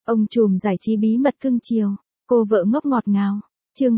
Ông trùm giải trí bí mật cưng chiều, cô vợ ngốc ngọt ngào. Chương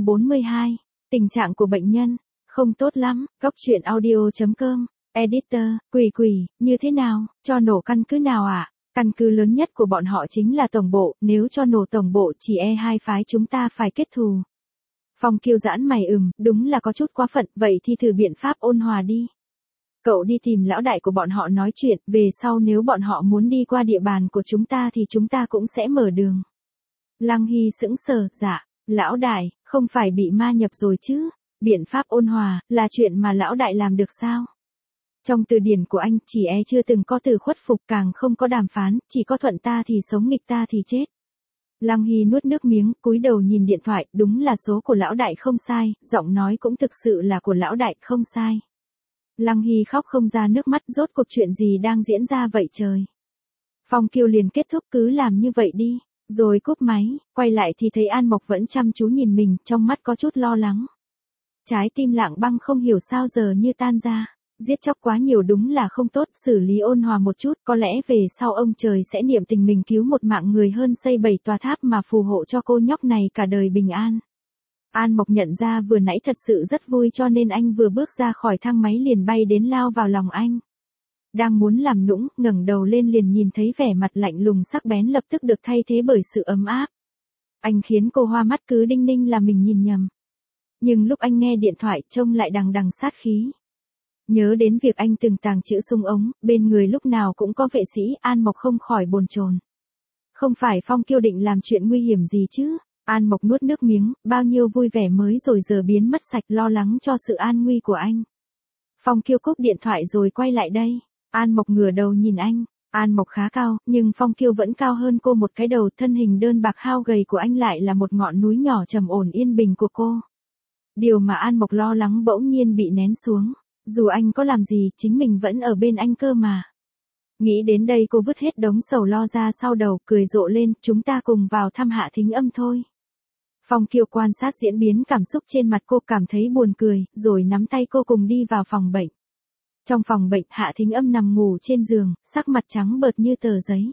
342. Tình trạng của bệnh nhân không tốt lắm. Góc truyện audio.com. Editor, Quỷ, như thế nào, cho nổ căn cứ nào ạ? Căn cứ lớn nhất của bọn họ chính là tổng bộ, nếu cho nổ tổng bộ chỉ hai phái chúng ta phải kết thù. Phong Kiêu giãn mày đúng là có chút quá phận, vậy thì thử biện pháp ôn hòa đi. Cậu đi tìm lão đại của bọn họ nói chuyện, về sau nếu bọn họ muốn đi qua địa bàn của chúng ta thì chúng ta cũng sẽ mở đường. Lăng Hy sững sờ, dạ, lão đại, không phải bị ma nhập rồi chứ? Biện pháp ôn hòa, là chuyện mà lão đại làm được sao? Trong từ điển của anh, chỉ chưa từng có từ khuất phục, càng không có đàm phán, chỉ có thuận ta thì sống nghịch ta thì chết. Lăng Hy nuốt nước miếng, cúi đầu nhìn điện thoại, đúng là số của lão đại không sai, giọng nói cũng thực sự là của lão đại không sai. Lăng Hy khóc không ra nước mắt, rốt cuộc chuyện gì đang diễn ra vậy trời. Phong Kiêu liền kết thúc, cứ làm như vậy đi, rồi cúp máy, quay lại thì thấy An Mộc vẫn chăm chú nhìn mình, trong mắt có chút lo lắng. Trái tim Lạng Băng không hiểu sao giờ như tan ra, giết chóc quá nhiều đúng là không tốt, xử lý ôn hòa một chút, có lẽ về sau ông trời sẽ niệm tình mình cứu một mạng người hơn xây 7 tòa tháp mà phù hộ cho cô nhóc này cả đời bình an. An Mộc nhận ra vừa nãy thật sự rất vui cho nên anh vừa bước ra khỏi thang máy liền bay đến lao vào lòng anh. Đang muốn làm nũng, ngẩng đầu lên liền nhìn thấy vẻ mặt lạnh lùng sắc bén lập tức được thay thế bởi sự ấm áp. Anh khiến cô hoa mắt cứ đinh ninh là mình nhìn nhầm. Nhưng lúc anh nghe điện thoại trông lại đằng đằng sát khí. Nhớ đến việc anh từng tàng trữ súng ống, bên người lúc nào cũng có vệ sĩ, An Mộc không khỏi bồn chồn. Không phải Phong Kiêu định làm chuyện nguy hiểm gì chứ? An Mộc nuốt nước miếng, bao nhiêu vui vẻ mới rồi giờ biến mất sạch, lo lắng cho sự an nguy của anh. Phong Kiêu cúp điện thoại rồi quay lại đây. An Mộc ngửa đầu nhìn anh. An Mộc khá cao, nhưng Phong Kiêu vẫn cao hơn cô một cái đầu, thân hình đơn bạc hao gầy của anh lại là một ngọn núi nhỏ trầm ổn yên bình của cô. Điều mà An Mộc lo lắng bỗng nhiên bị nén xuống. Dù anh có làm gì, chính mình vẫn ở bên anh cơ mà. Nghĩ đến đây cô vứt hết đống sầu lo ra sau đầu, cười rộ lên, chúng ta cùng vào thăm Hạ Thính Âm thôi. Phong Kiêu quan sát diễn biến cảm xúc trên mặt cô, cảm thấy buồn cười, rồi nắm tay cô cùng đi vào phòng bệnh. Trong phòng bệnh, Hạ Thính Âm nằm ngủ trên giường, sắc mặt trắng bợt như tờ giấy.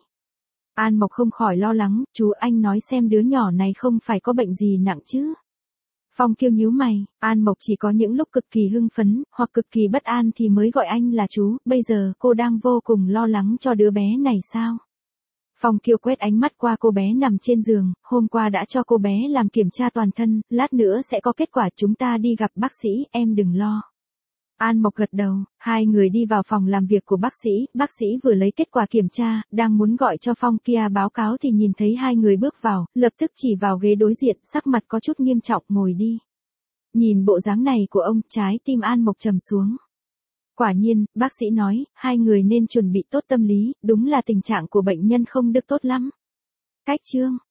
An Mộc không khỏi lo lắng, chú anh nói xem đứa nhỏ này không phải có bệnh gì nặng chứ? Phong Kiêu nhíu mày, An Mộc chỉ có những lúc cực kỳ hưng phấn, hoặc cực kỳ bất an thì mới gọi anh là chú, bây giờ cô đang vô cùng lo lắng cho đứa bé này sao? Phong Kiêu quét ánh mắt qua cô bé nằm trên giường, hôm qua đã cho cô bé làm kiểm tra toàn thân, lát nữa sẽ có kết quả, chúng ta đi gặp bác sĩ, em đừng lo. An Mộc gật đầu, hai người đi vào phòng làm việc của bác sĩ vừa lấy kết quả kiểm tra, đang muốn gọi cho Phong kia báo cáo thì nhìn thấy hai người bước vào, lập tức chỉ vào ghế đối diện, sắc mặt có chút nghiêm trọng, ngồi đi. Nhìn bộ dáng này của ông, trái tim An Mộc trầm xuống. Quả nhiên, bác sĩ nói, hai người nên chuẩn bị tốt tâm lý, đúng là tình trạng của bệnh nhân không được tốt lắm. Cách chương